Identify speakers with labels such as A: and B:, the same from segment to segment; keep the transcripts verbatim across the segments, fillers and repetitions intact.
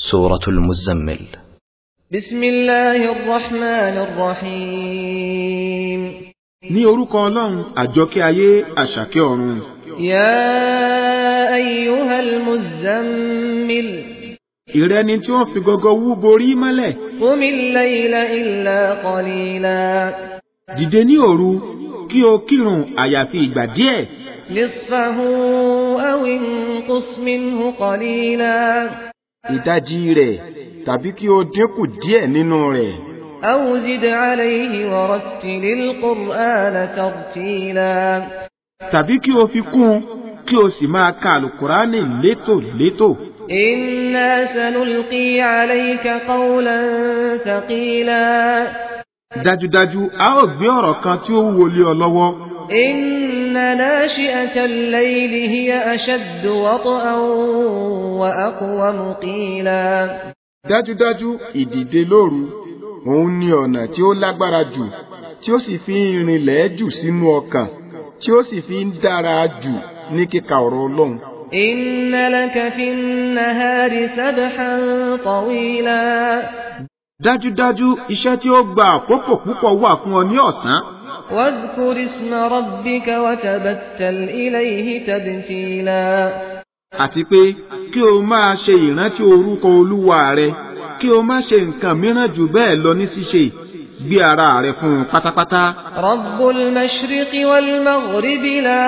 A: سورة المزمل.
B: بسم الله الرحمن الرحيم.
C: ní orúkọ Ọlọ́run àjọkẹ́ ayé àṣàkẹ́ ọ̀run.
B: يا أيها المزمل.
C: ìrẹni tí wọ́n fi gọgọ wú borí mọ́lẹ̀.
B: قم الليل إلا قليلا.
C: dìde ní òru kí o kírun àyàfi ìgbà díẹ̀.
B: نصفه أو انقص منه قليلا.
C: ìdajì rẹ̀ tàbí kí o dínkù díẹ̀ nínú rẹ̀.
B: أو زد عليه ورتل القرآن ترتيلا.
C: tàbí kí o fi kún kí o sì máa ka àlùkùránì létòlétò.
B: إنا سنلقي عليك قولا ثقيلا.
C: dájúdájú a ó gbé ọ̀rọ̀ kan tí ó wúwo lé ọ lọ́wọ́.
B: إن ناشئة الليل هي أشد وطئا وأقوم قيلا.
C: dájúdájú ìdìde lóru òun ni ọ̀nà tí ó lágbára jù tí ó sì fi ń rinlẹ̀ jù sínú ọkàn tí ó sì fi ń dára jù ní kíka ọ̀rọ̀ Ọlọ́run.
B: إن لك في النهار سبحا طويلا.
C: dájúdájú iṣẹ́ tí ó gba àkókò púpọ̀ wà fún ọ ní ọ̀sán.
B: واذكر اسم ربك وتبتل إليه تبتيلا.
C: àti pé kí o máa ṣe ìrántí orúkọ Olúwa rẹ kí o má ṣe nǹkan mìíràn jù bẹ́ẹ̀ lọ ní ṣíṣe gbé ara rẹ fún un pátápátá.
B: رب المشرق والمغرب لا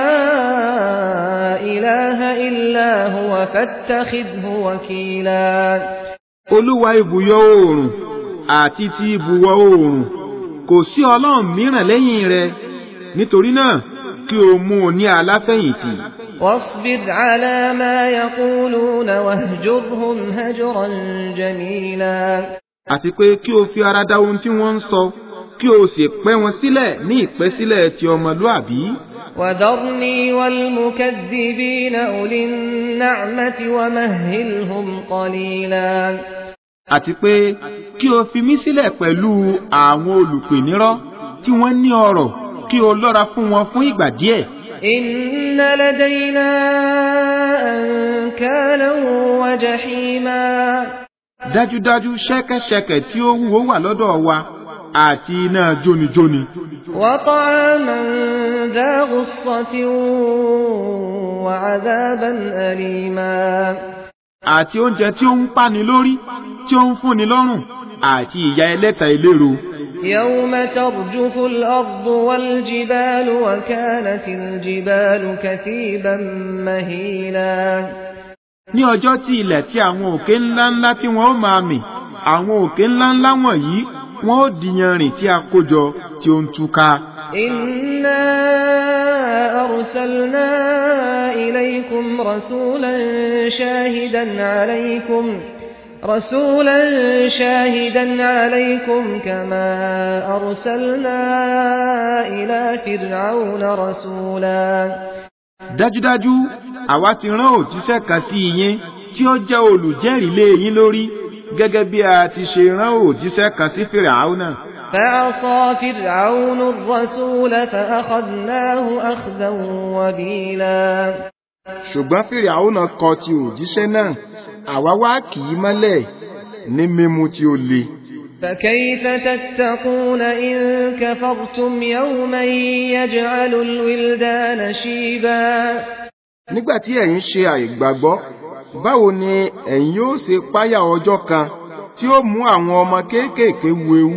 B: إله إلا هو فاتخذه وكيلا.
C: Olúwa ibùyọ oòrùn àti ti ibùwọ̀ oòrùn kò sí Ọlọ́run mìíràn lẹ́yìn rẹ̀ nítorí náà kí o mú un ní aláfẹ̀yìntì.
B: واصبر على ما يقولون واهجرهم هجرا جميلا.
C: àti pé kí o fi ara dá ohun tí wọ́n ń sọ kí o sì pẹ́ wọn sílẹ̀ ní ìpẹ́sílẹ̀ ti ọmọlúàbí.
B: وذرني والمكذبين أولي النعمة ومهلهم قليلا.
C: àti pé kí o fi mí sílẹ̀ pẹ̀lú àwọn olùpènírọ́ tí wọ́n ní ọrọ̀ kí o lọ́ra fún wọn fún ìgbà díẹ̀.
B: إن لدينا أنكالا وجحيما.
C: dájúdájú ṣẹ́kẹ́ṣẹkẹ̀ tí ó wúwo wà lọ́dọ̀ wa àti iná jónijóni.
B: وطعاما ذا غصة وعذابا أليما.
C: àti oúnjẹ tí ó ń pani lórí tí ó ń fúnni lọ́rùn àti ìyà ẹlẹ́ta eléro.
B: يوم ترجف الأرض والجبال وكانت الجبال كثيبا مهيلا.
C: ní ọjọ́ tí ilẹ̀ tí àwọn òkè ńláńlá tí wọ́n ó máa mì àwọn òkè ńláńlá wọ̀nyí wọ́n ó di yanrìn tí a kójọ tí ó ń túká.
B: إنا أرسلنا إليكم رسولا شاهدا عليكم رسولا شاهدا عليكم كما أرسلنا إلى فرعون رسولا.
C: dájúdájú àwa ti rán òjíṣẹ́ kan sí yín tí ó jẹ́ olùjẹ́rìí lé yín lórí gẹ́gẹ́ bí a ti ṣe rán òjíṣẹ́ kan sí Fíráúnà.
B: فعصى فرعون الرسول فأخذناه أخذا وبيلا.
C: ṣùgbọ́n Fíráúnà kọ̀ ti òjíṣẹ́ náà àwa wá kì í mọ́lẹ̀ ní mímú tí ó le.
B: فكيف تتقون إن كفرتم يوما يجعل الولدان شيبا.
C: nígbà tí ẹ̀yin ṣe àìgbàgbọ́ báwo ni ẹ̀yin yóò ṣe páyà ọjọ́ kan tí ó mú àwọn ọmọ kéékèèké wu ewu.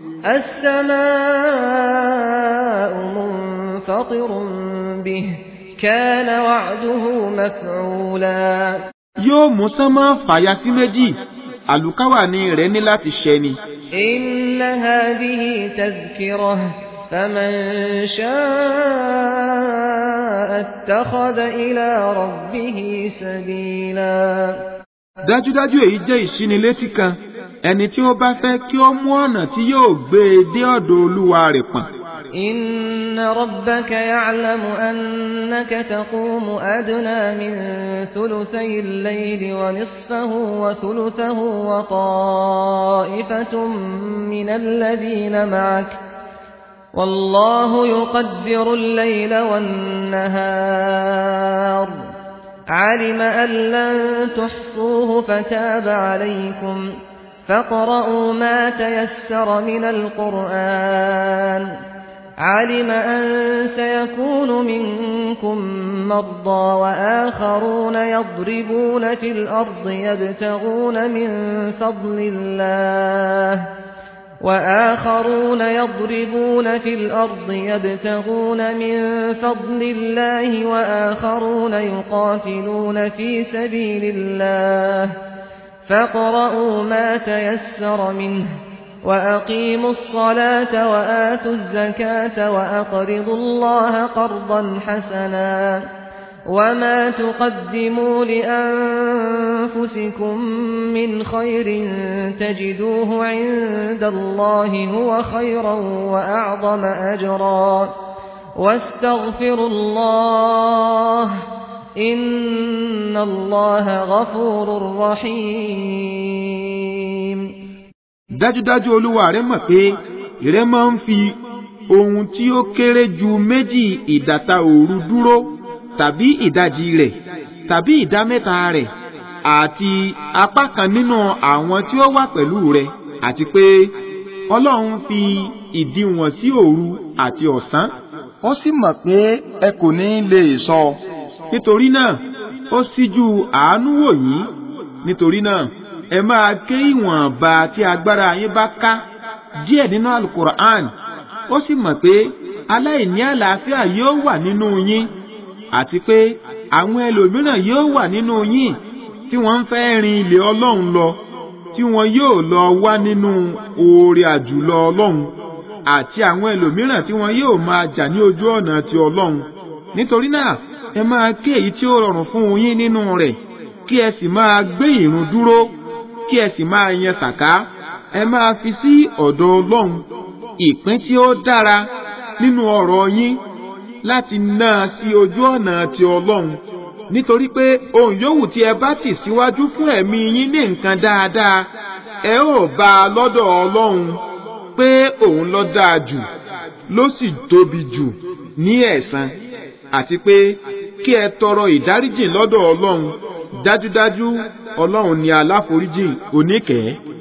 B: السماء منفطر به كان وعده مفعولا.
C: yóò mú sánmọ̀ fàya sí méjì àlùkáwàní rẹ̀ ní láti ṣẹ ni.
B: إن هذه تذكرة فمن شاء اتخذ إلى ربه سبيلا.
C: dájúdájú èyí jẹ́ ìṣínilétí kan ẹni tí ó bá fẹ́ kí ó mú ọ̀nà tí yóò gbé e dé ọ̀dọ̀ Olúwa rẹ̀ pọ̀n.
B: إن ربك يعلم أنك تقوم أدنى من ثلثي الليل ونصفه وثلثه وطائفة من الذين معك والله يقدر الليل والنهار علم أن لن تحصوه فتاب عليكم فاقرؤوا ما تيسر من القرآن علم أن سيكون منكم مرضى وآخرون يضربون في الأرض يبتغون من فضل الله وآخرون يضربون في الأرض يبتغون من فضل الله وآخرون يقاتلون في سبيل الله فاقرؤوا ما تيسر منه وأقيموا الصلاة وآتوا الزكاة وأقرضوا الله قرضا حسنا وما تقدموا لأنفسكم من خير تجدوه عند الله هو خيرا وأعظم أجرا واستغفروا الله إن الله غفور رحيم.
C: dájúdájú Olúwa rẹ mọ̀ pé ìrẹ máa ń fi ohun tí ó kéré ju méjì ìdàta òru dúró tàbí ìdajì rẹ̀ tàbí ìdá mẹ́ta rẹ̀ àti apá kan nínú àwọn tí ó wà pẹ̀lú rẹ̀ àti pé Ọlọ́run fi ìdíwọ̀n sí òru àti ọ̀sán ó sì mọ̀ pé ẹ kò ní lè sọ nítorí náà ó síjú àánú wò yín nítorí náà ẹ máa ké ìwọ̀nba tí agbára yín bá ká díẹ̀ nínú alukur'an ó sì mọ̀ pé aláìní àlàáfíà yóò wà nínú yín àti pé àwọn ẹlòmíràn yóò wà nínú yín tí wọ́n ń fẹ́ rin ilẹ̀ Ọlọ́run lọ tí wọ́n yóò lọ wá nínú oore àjùlọ Ọlọ́run àti àwọn ẹlòmíràn tí wọ́n yóò máa jà ní ojú ọ̀nà ti Ọlọ́run nítorí náà ẹ máa ké èyí tí ó rọrùn fún yín nínú rẹ̀ kí ẹ sì máa gbé ìrun dúró kí ẹ sì máa yan sàká ẹ máa fi sí ọ̀dọ̀ Ọlọ́run ìpín tí ó dára nínú ọrọ̀ yín láti ná sí ojú ọ̀nà ti Ọlọ́run nítorí pé ohun yòówù tí ẹ bá tì síwájú fún ẹ̀mí yín ní nǹkan dáadáa ẹ ó bá a lọ́dọ̀ Ọlọ́run pé òun ló dáa jù ló sì tóbi jù ní ẹ̀san àti pé kí ẹ tọrọ ìdáríjìn lọ́dọ̀ Ọlọ́run dájúdájú Ọlọ́run ni aláforíjìn oníkẹ̀ẹ́.